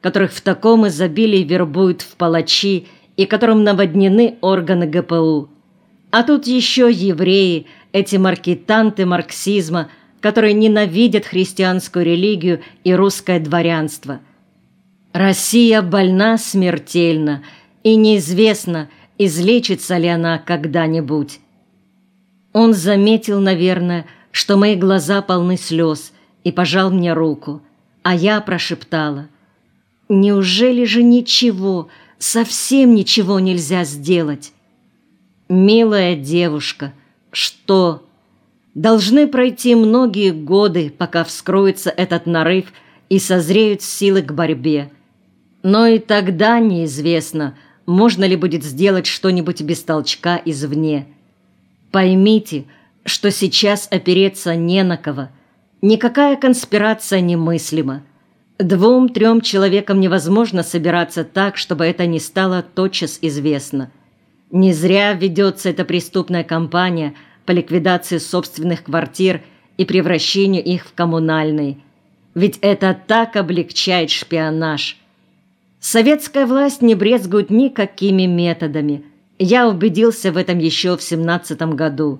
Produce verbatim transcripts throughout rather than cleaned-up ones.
которых в таком изобилии вербуют в палачи и которым наводнены органы гэ пэ у. А тут еще евреи, эти маркетанты марксизма, которые ненавидят христианскую религию и русское дворянство. Россия больна смертельно, и неизвестно, излечится ли она когда-нибудь. Он заметил, наверное, что мои глаза полны слез, и пожал мне руку, а я прошептала: «Неужели же ничего, совсем ничего нельзя сделать?» «Милая девушка, что? Должны пройти многие годы, пока вскроется этот нарыв и созреют силы к борьбе. Но и тогда неизвестно, можно ли будет сделать что-нибудь без толчка извне. Поймите, что сейчас опереться не на кого. Никакая конспирация немыслима. Двум-трем человекам невозможно собираться так, чтобы это не стало тотчас известно. Не зря ведется эта преступная кампания по ликвидации собственных квартир и превращению их в коммунальные. Ведь это так облегчает шпионаж. Советская власть не брезгует никакими методами. Я убедился в этом еще в семнадцатом году.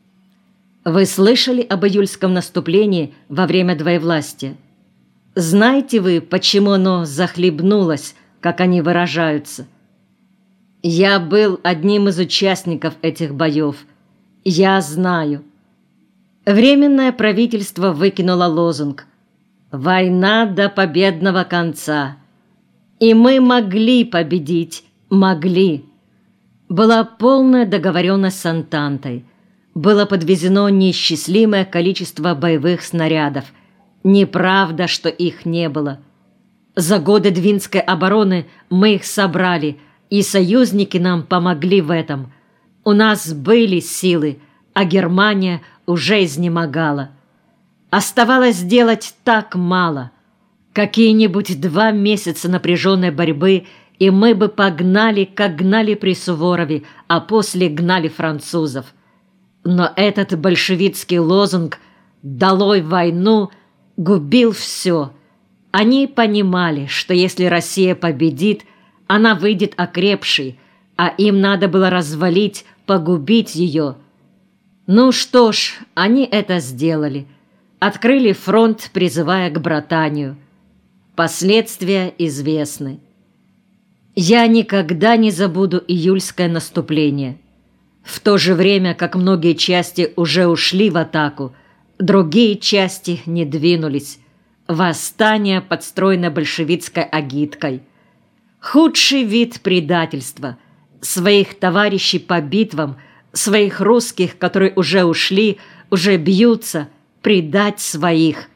Вы слышали об июльском наступлении во время двоевластия? Знаете вы, почему оно захлебнулось, как они выражаются? Я был одним из участников этих боев. Я знаю. Временное правительство выкинуло лозунг «Война до победного конца». И мы могли победить, могли. Была полная договоренность с Антантой. Было подвезено неисчислимое количество боевых снарядов. Неправда, что их не было. За годы Двинской обороны мы их собрали, и союзники нам помогли в этом. У нас были силы, а Германия уже изнемогала. Оставалось сделать так мало. Какие-нибудь два месяца напряженной борьбы, и мы бы погнали, как гнали при Суворове, а после гнали французов. Но этот большевистский лозунг «Долой войну» губил все. Они понимали, что если Россия победит, она выйдет окрепшей, а им надо было развалить, погубить ее. Ну что ж, они это сделали. Открыли фронт, призывая к братанию. Последствия известны. Я никогда не забуду июльское наступление. В то же время, как многие части уже ушли в атаку, другие части не двинулись. Восстание подстроено большевистской агиткой. Худший вид предательства. Своих товарищей по битвам, своих русских, которые уже ушли, уже бьются, предать своих.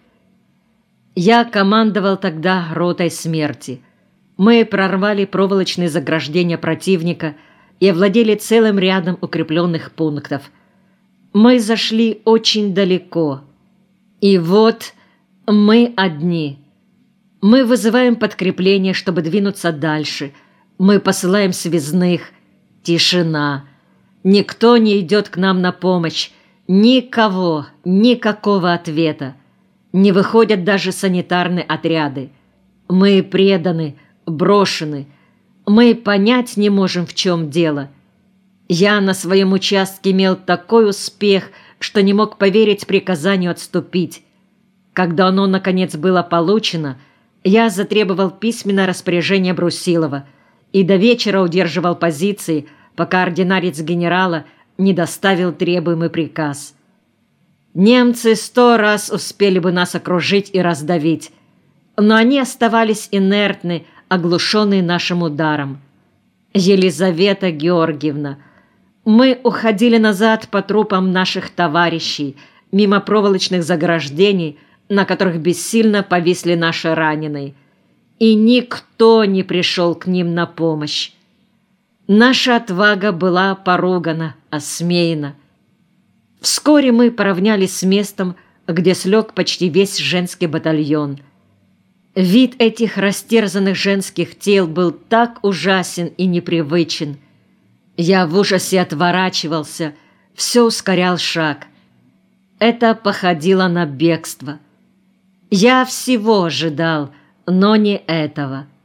Я командовал тогда ротой смерти. Мы прорвали проволочные заграждения противника и овладели целым рядом укрепленных пунктов. Мы зашли очень далеко. И вот мы одни. Мы вызываем подкрепление, чтобы двинуться дальше. Мы посылаем связных. Тишина. Никто не идет к нам на помощь. Никого, никакого ответа. Не выходят даже санитарные отряды. Мы преданы, брошены. Мы понять не можем, в чем дело. Я на своем участке имел такой успех, что не мог поверить приказанию отступить. Когда оно, наконец, было получено, я затребовал письменное распоряжение Брусилова и до вечера удерживал позиции, пока ординарец генерала не доставил требуемый приказ. Немцы сто раз успели бы нас окружить и раздавить, но они оставались инертны, оглушенные нашим ударом. Елизавета Георгиевна, мы уходили назад по трупам наших товарищей, мимо проволочных заграждений, на которых бессильно повисли наши раненые, и никто не пришел к ним на помощь. Наша отвага была поругана, осмеяна. Вскоре мы поравнялись с местом, где слег почти весь женский батальон. Вид этих растерзанных женских тел был так ужасен и непривычен. Я в ужасе отворачивался, все ускорял шаг. Это походило на бегство. Я всего ожидал, но не этого.